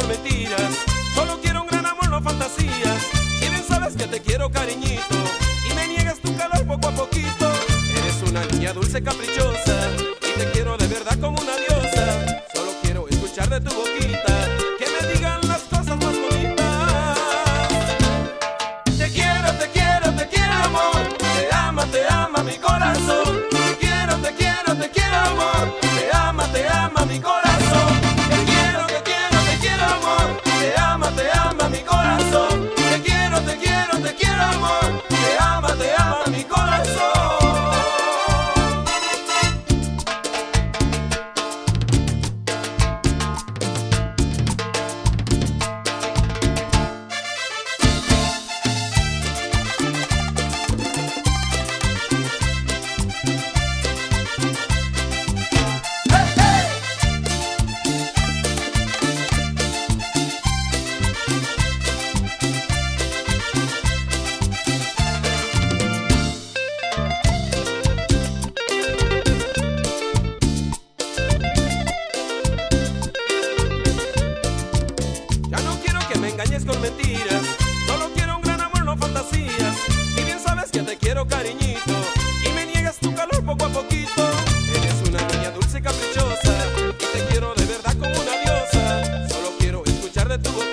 con mentiras. Solo quiero un gran amor, no fantasías. Si bien sabes que te quiero, cariñito, y me niegas tu calor poco a poquito. Eres una niña dulce, caprichosa, y te quiero de verdad como una diosa. Solo quiero escuchar de tu boquita que me digan las cosas más bonitas. Te quiero, te quiero, te quiero, amor. Te ama mi corazón. Te quiero, te quiero, te quiero, amor. Te ama mi corazón. Te quiero, te quiero, te quiero, amor. Te ama mi corazón. Te quiero, te quiero, te quiero, amor. Te ama mi corazón. Con mentiras, solo quiero un gran amor, no fantasías. Y bien sabes que te quiero, cariñito, y me niegas tu calor poco a poquito. Eres una niña dulce, caprichosa, y te quiero de verdad como una diosa. Solo quiero escuchar de tu voz